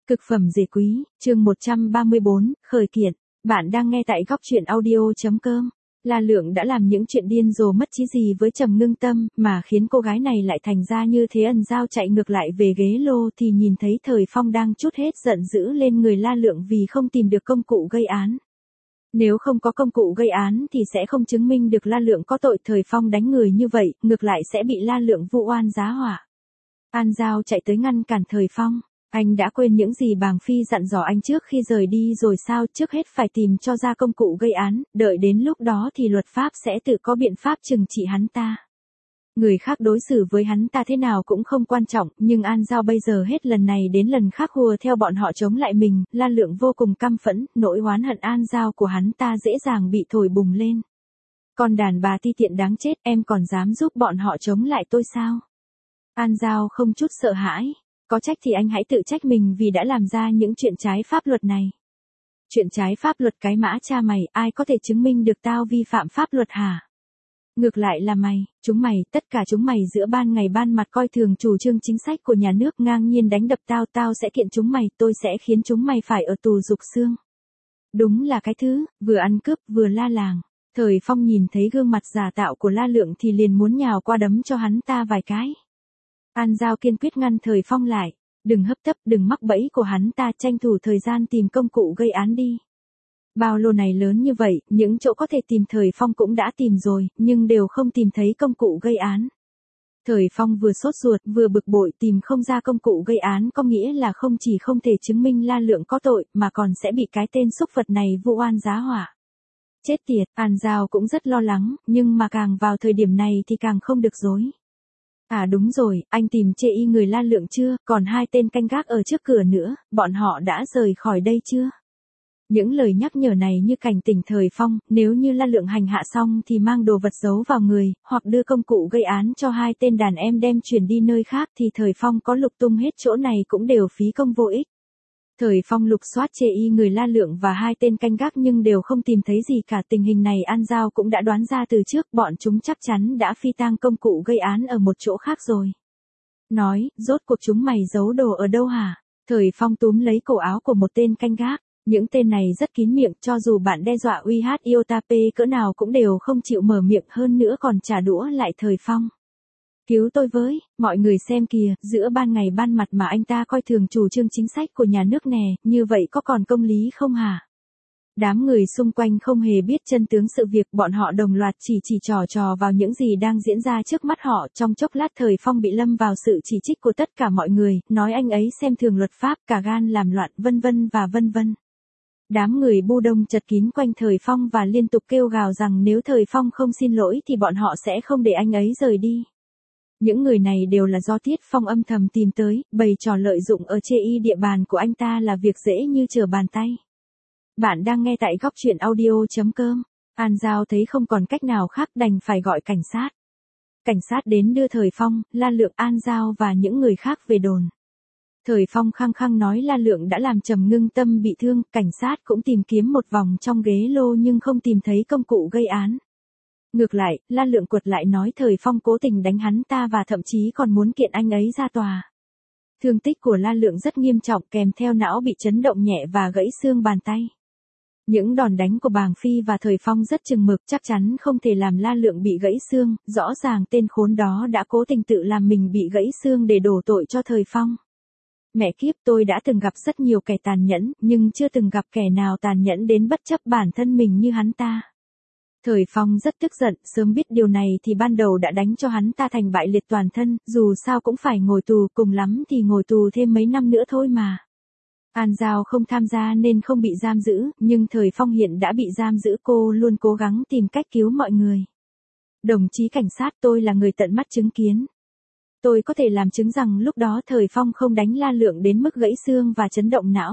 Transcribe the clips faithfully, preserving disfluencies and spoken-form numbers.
Cực phẩm dề quý, chương một trăm ba mươi bốn, khởi kiện. Bạn đang nghe tại góc truyện audio.com. La Lượng đã làm những chuyện điên rồ mất trí gì với Trầm Ngưng Tâm, mà khiến cô gái này lại thành ra như thế. Ân Giao chạy ngược lại về ghế lô thì nhìn thấy Thời Phong đang trút hết giận dữ lên người La Lượng vì không tìm được công cụ gây án. Nếu không có công cụ gây án thì sẽ không chứng minh được La Lượng có tội. Thời Phong đánh người như vậy, ngược lại sẽ bị La Lượng vu oan giá họa. An Giao chạy tới ngăn cản Thời Phong. Anh đã quên những gì Bàng Phi dặn dò anh trước khi rời đi rồi sao? Trước hết phải tìm cho ra công cụ gây án, đợi đến lúc đó thì luật pháp sẽ tự có biện pháp trừng trị hắn ta. Người khác đối xử với hắn ta thế nào cũng không quan trọng, nhưng An Giao bây giờ hết lần này đến lần khác hùa theo bọn họ chống lại mình. La Lượng vô cùng căm phẫn, nỗi oán hận An Giao của hắn ta dễ dàng bị thổi bùng lên. Con đàn bà ti tiện đáng chết, em còn dám giúp bọn họ chống lại tôi sao? An Giao không chút sợ hãi. Có trách thì anh hãy tự trách mình vì đã làm ra những chuyện trái pháp luật này. Chuyện trái pháp luật cái mã cha mày, ai có thể chứng minh được tao vi phạm pháp luật hả? Ngược lại là mày, chúng mày, tất cả chúng mày giữa ban ngày ban mặt coi thường chủ trương chính sách của nhà nước, ngang nhiên đánh đập tao, tao sẽ kiện chúng mày, tôi sẽ khiến chúng mày phải ở tù rục xương. Đúng là cái thứ, vừa ăn cướp vừa la làng. Thời Phong nhìn thấy gương mặt giả tạo của La Lượng thì liền muốn nhào qua đấm cho hắn ta vài cái. An Giao kiên quyết ngăn Thời Phong lại, đừng hấp tấp, đừng mắc bẫy của hắn ta, tranh thủ thời gian tìm công cụ gây án đi. Bao lô này lớn như vậy, những chỗ có thể tìm Thời Phong cũng đã tìm rồi, nhưng đều không tìm thấy công cụ gây án. Thời Phong vừa sốt ruột vừa bực bội, tìm không ra công cụ gây án có nghĩa là không chỉ không thể chứng minh La Lượng có tội, mà còn sẽ bị cái tên xúc vật này vu oan giá họa. Chết tiệt, An Giao cũng rất lo lắng, nhưng mà càng vào thời điểm này thì càng không được dối. À đúng rồi, anh tìm chê y người La Lượng chưa? Còn hai tên canh gác ở trước cửa nữa, bọn họ đã rời khỏi đây chưa? Những lời nhắc nhở này như cảnh tỉnh Thời Phong, nếu như La Lượng hành hạ xong thì mang đồ vật giấu vào người, hoặc đưa công cụ gây án cho hai tên đàn em đem chuyển đi nơi khác thì Thời Phong có lục tung hết chỗ này cũng đều phí công vô ích. Thời Phong lục soát chê y người La Lượng và hai tên canh gác nhưng đều không tìm thấy gì cả. Tình hình này An Giao cũng đã đoán ra từ trước, bọn chúng chắc chắn đã phi tang công cụ gây án ở một chỗ khác rồi. Nói, rốt cuộc chúng mày giấu đồ ở đâu hả? Thời Phong túm lấy cổ áo của một tên canh gác. Những tên này rất kín miệng, cho dù bạn đe dọa uy hát Iotape cỡ nào cũng đều không chịu mở miệng, hơn nữa còn trả đũa lại Thời Phong. Cứu tôi với, mọi người xem kìa, giữa ban ngày ban mặt mà anh ta coi thường chủ trương chính sách của nhà nước nè, như vậy có còn công lý không hả? Đám người xung quanh không hề biết chân tướng sự việc, bọn họ đồng loạt chỉ chỉ trò trò vào những gì đang diễn ra trước mắt họ. Trong chốc lát Thời Phong bị lâm vào sự chỉ trích của tất cả mọi người, nói anh ấy xem thường luật pháp, cả gan làm loạn, vân vân và vân vân. Đám người bu đông chật kín quanh Thời Phong và liên tục kêu gào rằng nếu Thời Phong không xin lỗi thì bọn họ sẽ không để anh ấy rời đi. Những người này đều là do Tiết Phong âm thầm tìm tới, bày trò lợi dụng ở chê y địa bàn của anh ta là việc dễ như trở bàn tay. Bạn đang nghe tại góc truyện audio.com. An Giao thấy không còn cách nào khác đành phải gọi cảnh sát. Cảnh sát đến đưa Thời Phong, La Lượng, An Giao và những người khác về đồn. Thời Phong khăng khăng nói La Lượng đã làm Trầm Ngưng Tâm bị thương, cảnh sát cũng tìm kiếm một vòng trong ghế lô nhưng không tìm thấy công cụ gây án. Ngược lại, La Lượng quật lại nói Thời Phong cố tình đánh hắn ta và thậm chí còn muốn kiện anh ấy ra tòa. Thương tích của La Lượng rất nghiêm trọng, kèm theo não bị chấn động nhẹ và gãy xương bàn tay. Những đòn đánh của Bàng Phi và Thời Phong rất chừng mực, chắc chắn không thể làm La Lượng bị gãy xương, rõ ràng tên khốn đó đã cố tình tự làm mình bị gãy xương để đổ tội cho Thời Phong. Mẹ kiếp, tôi đã từng gặp rất nhiều kẻ tàn nhẫn, nhưng chưa từng gặp kẻ nào tàn nhẫn đến bất chấp bản thân mình như hắn ta. Thời Phong rất tức giận, sớm biết điều này thì ban đầu đã đánh cho hắn ta thành bại liệt toàn thân, dù sao cũng phải ngồi tù, cùng lắm thì ngồi tù thêm mấy năm nữa thôi mà. An Giao không tham gia nên không bị giam giữ, nhưng Thời Phong hiện đã bị giam giữ, cô luôn cố gắng tìm cách cứu mọi người. Đồng chí cảnh sát, tôi là người tận mắt chứng kiến. Tôi có thể làm chứng rằng lúc đó Thời Phong không đánh La Lượng đến mức gãy xương và chấn động não.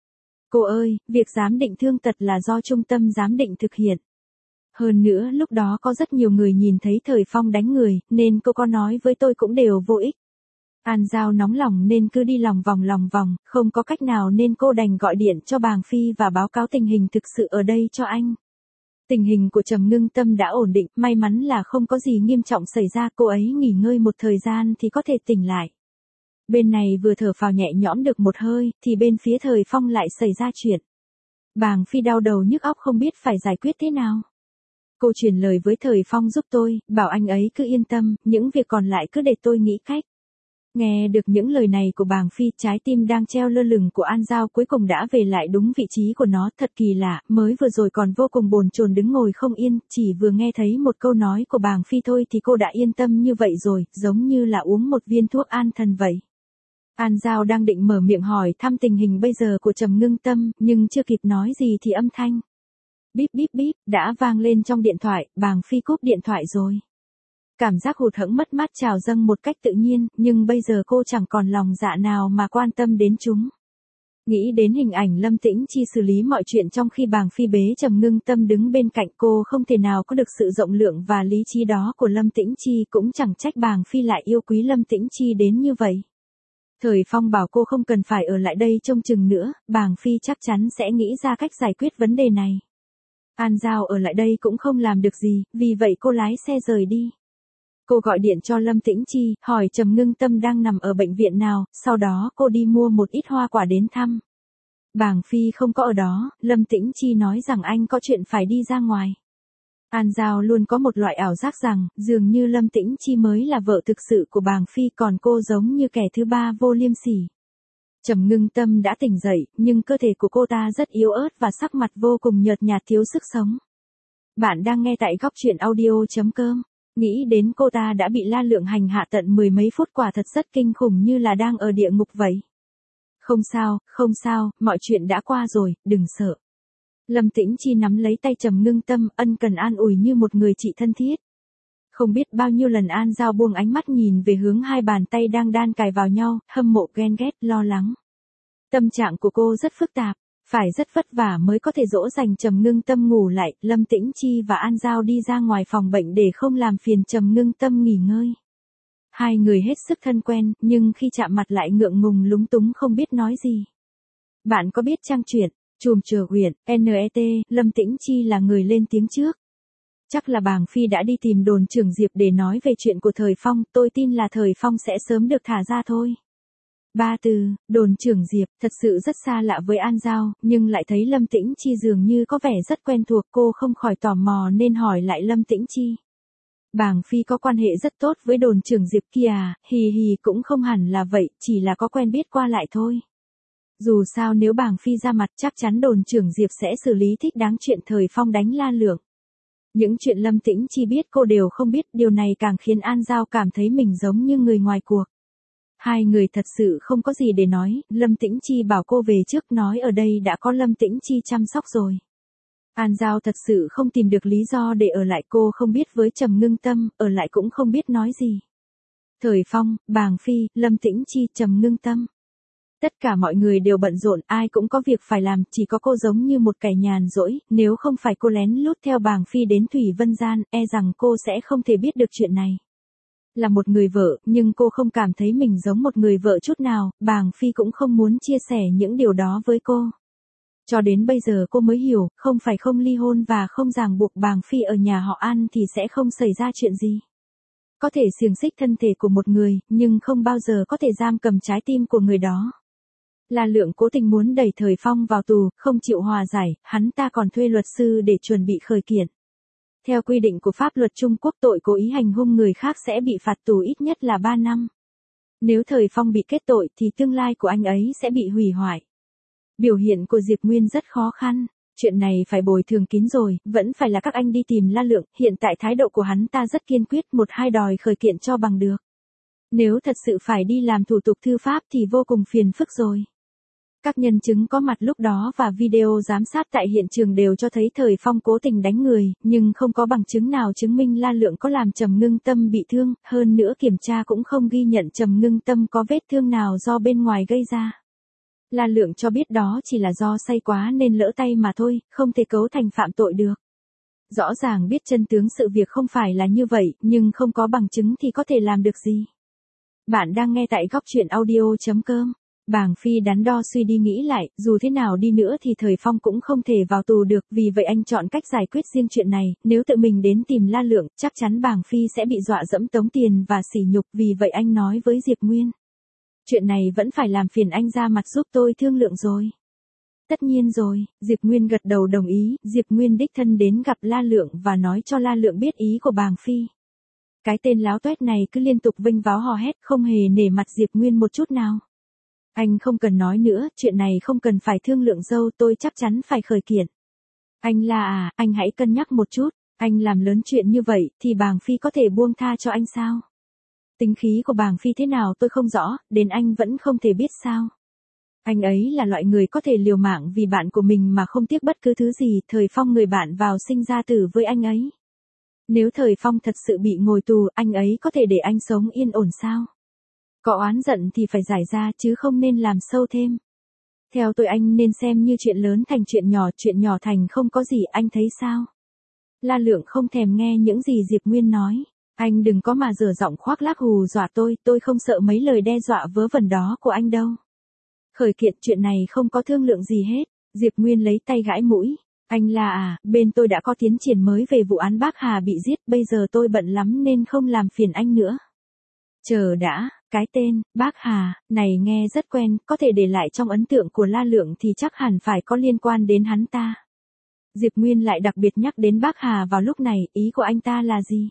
Cô ơi, việc giám định thương tật là do trung tâm giám định thực hiện. Hơn nữa lúc đó có rất nhiều người nhìn thấy Thời Phong đánh người, nên cô có nói với tôi cũng đều vô ích. An Giao nóng lòng nên cứ đi lòng vòng lòng vòng, không có cách nào nên cô đành gọi điện cho Bàng Phi và báo cáo tình hình thực sự ở đây cho anh. Tình hình của Trầm Ngưng Tâm đã ổn định, may mắn là không có gì nghiêm trọng xảy ra, cô ấy nghỉ ngơi một thời gian thì có thể tỉnh lại. Bên này vừa thở phào nhẹ nhõm được một hơi, thì bên phía Thời Phong lại xảy ra chuyện. Bàng Phi đau đầu nhức óc không biết phải giải quyết thế nào. Cô truyền lời với Thời Phong giúp tôi, bảo anh ấy cứ yên tâm, những việc còn lại cứ để tôi nghĩ cách. Nghe được những lời này của Bàng Phi, trái tim đang treo lơ lửng của An Giao cuối cùng đã về lại đúng vị trí của nó, thật kỳ lạ, mới vừa rồi còn vô cùng bồn chồn đứng ngồi không yên, chỉ vừa nghe thấy một câu nói của Bàng Phi thôi thì cô đã yên tâm như vậy rồi, giống như là uống một viên thuốc an thần vậy. An Giao đang định mở miệng hỏi thăm tình hình bây giờ của Trầm Ngưng Tâm, nhưng chưa kịp nói gì thì âm thanh bíp bíp bíp đã vang lên trong điện thoại, Bàng Phi cúp điện thoại rồi. Cảm giác hụt hẫng mất mát trào dâng một cách tự nhiên, nhưng bây giờ cô chẳng còn lòng dạ nào mà quan tâm đến chúng. Nghĩ đến hình ảnh Lâm Tĩnh Chi xử lý mọi chuyện trong khi Bàng Phi bế Trầm Ngưng Tâm đứng bên cạnh, cô không thể nào có được sự rộng lượng và lý trí đó của Lâm Tĩnh Chi, cũng chẳng trách Bàng Phi lại yêu quý Lâm Tĩnh Chi đến như vậy. Thời Phong bảo cô không cần phải ở lại đây trông chừng nữa, Bàng Phi chắc chắn sẽ nghĩ ra cách giải quyết vấn đề này. An Giao ở lại đây cũng không làm được gì, vì vậy cô lái xe rời đi. Cô gọi điện cho Lâm Tĩnh Chi, hỏi Trầm Ngưng Tâm đang nằm ở bệnh viện nào, sau đó cô đi mua một ít hoa quả đến thăm. Bàng Phi không có ở đó, Lâm Tĩnh Chi nói rằng anh có chuyện phải đi ra ngoài. An Giao luôn có một loại ảo giác rằng, dường như Lâm Tĩnh Chi mới là vợ thực sự của Bàng Phi, còn cô giống như kẻ thứ ba vô liêm sỉ. Trầm Ngưng Tâm đã tỉnh dậy, nhưng cơ thể của cô ta rất yếu ớt và sắc mặt vô cùng nhợt nhạt thiếu sức sống. Bạn đang nghe tại góc truyện audio.com. Nghĩ đến cô ta đã bị La Lượng hành hạ tận mười mấy phút, quả thật rất kinh khủng, như là đang ở địa ngục vậy. Không sao, không sao, mọi chuyện đã qua rồi, đừng sợ. Lâm Tĩnh Chi nắm lấy tay Trầm Ngưng Tâm, ân cần an ủi như một người chị thân thiết. Không biết bao nhiêu lần An Giao buông ánh mắt nhìn về hướng hai bàn tay đang đan cài vào nhau, hâm mộ, ghen ghét, lo lắng. Tâm trạng của cô rất phức tạp, phải rất vất vả mới có thể dỗ dành Trầm Ngưng Tâm ngủ lại. Lâm Tĩnh Chi và An Giao đi ra ngoài phòng bệnh để không làm phiền Trầm Ngưng Tâm nghỉ ngơi. Hai người hết sức thân quen, nhưng khi chạm mặt lại ngượng ngùng lúng túng không biết nói gì. Bạn có biết trang truyện Chùm Chừa Huyện, en e tê, Lâm Tĩnh Chi là người lên tiếng trước. Chắc là Bàng Phi đã đi tìm đồn trưởng Diệp để nói về chuyện của Thời Phong, tôi tin là Thời Phong sẽ sớm được thả ra thôi. Ba từ, đồn trưởng Diệp, thật sự rất xa lạ với An Giao, nhưng lại thấy Lâm Tĩnh Chi dường như có vẻ rất quen thuộc, cô không khỏi tò mò nên hỏi lại Lâm Tĩnh Chi. Bàng Phi có quan hệ rất tốt với đồn trưởng Diệp kia à, hì hì cũng không hẳn là vậy, chỉ là có quen biết qua lại thôi. Dù sao nếu Bàng Phi ra mặt chắc chắn đồn trưởng Diệp sẽ xử lý thích đáng chuyện Thời Phong đánh La Lượng. Những chuyện Lâm Tĩnh Chi biết cô đều không biết, điều này càng khiến An Giao cảm thấy mình giống như người ngoài cuộc. Hai người thật sự không có gì để nói, Lâm Tĩnh Chi bảo cô về trước, nói ở đây đã có Lâm Tĩnh Chi chăm sóc rồi. An Giao thật sự không tìm được lý do để ở lại, cô không biết với Trầm Ngưng Tâm, ở lại cũng không biết nói gì. Thời Phong, Bàng Phi, Lâm Tĩnh Chi, Trầm Ngưng Tâm. Tất cả mọi người đều bận rộn, ai cũng có việc phải làm, chỉ có cô giống như một kẻ nhàn rỗi, nếu không phải cô lén lút theo Bàng Phi đến Thủy Vân Gian, e rằng cô sẽ không thể biết được chuyện này. Là một người vợ, nhưng cô không cảm thấy mình giống một người vợ chút nào, Bàng Phi cũng không muốn chia sẻ những điều đó với cô. Cho đến bây giờ cô mới hiểu, không phải không ly hôn và không ràng buộc Bàng Phi ở nhà họ An thì sẽ không xảy ra chuyện gì. Có thể xiềng xích thân thể của một người, nhưng không bao giờ có thể giam cầm trái tim của người đó. La Lượng cố tình muốn đẩy Thời Phong vào tù, không chịu hòa giải, hắn ta còn thuê luật sư để chuẩn bị khởi kiện. Theo quy định của pháp luật Trung Quốc, tội cố ý hành hung người khác sẽ bị phạt tù ít nhất là ba năm. Nếu Thời Phong bị kết tội thì tương lai của anh ấy sẽ bị hủy hoại. Biểu hiện của Diệp Nguyên rất khó khăn, chuyện này phải bồi thường kín rồi, vẫn phải là các anh đi tìm La Lượng, hiện tại thái độ của hắn ta rất kiên quyết, một hai đòi khởi kiện cho bằng được. Nếu thật sự phải đi làm thủ tục thư pháp thì vô cùng phiền phức rồi. Các nhân chứng có mặt lúc đó và video giám sát tại hiện trường đều cho thấy Thời Phong cố tình đánh người, nhưng không có bằng chứng nào chứng minh La Lượng có làm Trầm Ngưng Tâm bị thương, hơn nữa kiểm tra cũng không ghi nhận Trầm Ngưng Tâm có vết thương nào do bên ngoài gây ra. La Lượng cho biết đó chỉ là do say quá nên lỡ tay mà thôi, không thể cấu thành phạm tội được. Rõ ràng biết chân tướng sự việc không phải là như vậy, nhưng không có bằng chứng thì có thể làm được gì. Bạn đang nghe tại góc truyện audio.com. Bàng Phi đắn đo suy đi nghĩ lại, dù thế nào đi nữa thì Thời Phong cũng không thể vào tù được, vì vậy anh chọn cách giải quyết riêng chuyện này, nếu tự mình đến tìm La Lượng, chắc chắn Bàng Phi sẽ bị dọa dẫm tống tiền và sỉ nhục, vì vậy anh nói với Diệp Nguyên. Chuyện này vẫn phải làm phiền anh ra mặt giúp tôi thương lượng rồi. Tất nhiên rồi, Diệp Nguyên gật đầu đồng ý, Diệp Nguyên đích thân đến gặp La Lượng và nói cho La Lượng biết ý của bàng phi. Cái tên láo tuét này cứ liên tục vênh váo hò hét, không hề nể mặt Diệp Nguyên một chút nào. Anh không cần nói nữa, chuyện này không cần phải thương lượng dâu, tôi chắc chắn phải khởi kiện. Anh La à, anh hãy cân nhắc một chút, anh làm lớn chuyện như vậy thì bàng phi có thể buông tha cho anh sao? Tính khí của bàng phi thế nào tôi không rõ, đến anh vẫn không thể biết sao? Anh ấy là loại người có thể liều mạng vì bạn của mình mà không tiếc bất cứ thứ gì, Thời Phong người bạn vào sinh ra tử với anh ấy. Nếu Thời Phong thật sự bị ngồi tù, anh ấy có thể để anh sống yên ổn sao? Có oán giận thì phải giải ra chứ không nên làm sâu thêm. Theo tôi anh nên xem như chuyện lớn thành chuyện nhỏ, chuyện nhỏ thành không có gì, anh thấy sao? La Lượng không thèm nghe những gì Diệp Nguyên nói. Anh đừng có mà dở giọng khoác lác hù dọa tôi, tôi không sợ mấy lời đe dọa vớ vẩn đó của anh đâu. Khởi kiện chuyện này không có thương lượng gì hết. Diệp Nguyên lấy tay gãi mũi. Anh là à, bên tôi đã có tiến triển mới về vụ án bác Hà bị giết, bây giờ tôi bận lắm nên không làm phiền anh nữa. Chờ đã, cái tên, bác Hà, này nghe rất quen, có thể để lại trong ấn tượng của La Lượng thì chắc hẳn phải có liên quan đến hắn ta. Diệp Nguyên lại đặc biệt nhắc đến bác Hà vào lúc này, ý của anh ta là gì?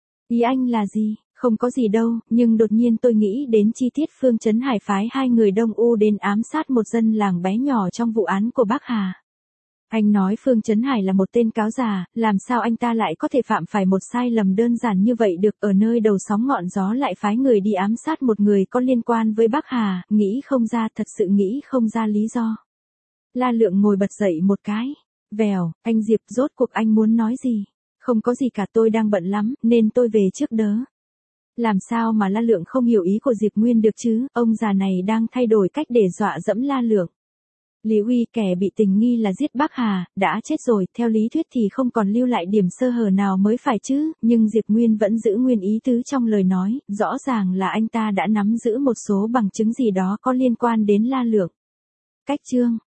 Ý anh là gì? Không có gì đâu, nhưng đột nhiên tôi nghĩ đến chi tiết Phương Trấn Hải phái hai người Đông U đến ám sát một dân làng bé nhỏ trong vụ án của bác Hà. Anh nói Phương Trấn Hải là một tên cáo già, làm sao anh ta lại có thể phạm phải một sai lầm đơn giản như vậy được, ở nơi đầu sóng ngọn gió lại phái người đi ám sát một người có liên quan với bác Hà, nghĩ không ra, thật sự nghĩ không ra lý do. La Lượng ngồi bật dậy một cái. Vèo, anh Diệp, rốt cuộc anh muốn nói gì? Không có gì cả, tôi đang bận lắm, nên tôi về trước đớ. Làm sao mà La Lượng không hiểu ý của Diệp Nguyên được chứ, ông già này đang thay đổi cách để dọa dẫm La Lượng. Lý Uy, kẻ bị tình nghi là giết bác Hà, đã chết rồi, theo lý thuyết thì không còn lưu lại điểm sơ hở nào mới phải chứ, nhưng Diệp Nguyên vẫn giữ nguyên ý tứ trong lời nói, rõ ràng là anh ta đã nắm giữ một số bằng chứng gì đó có liên quan đến La Lượng. Cách chương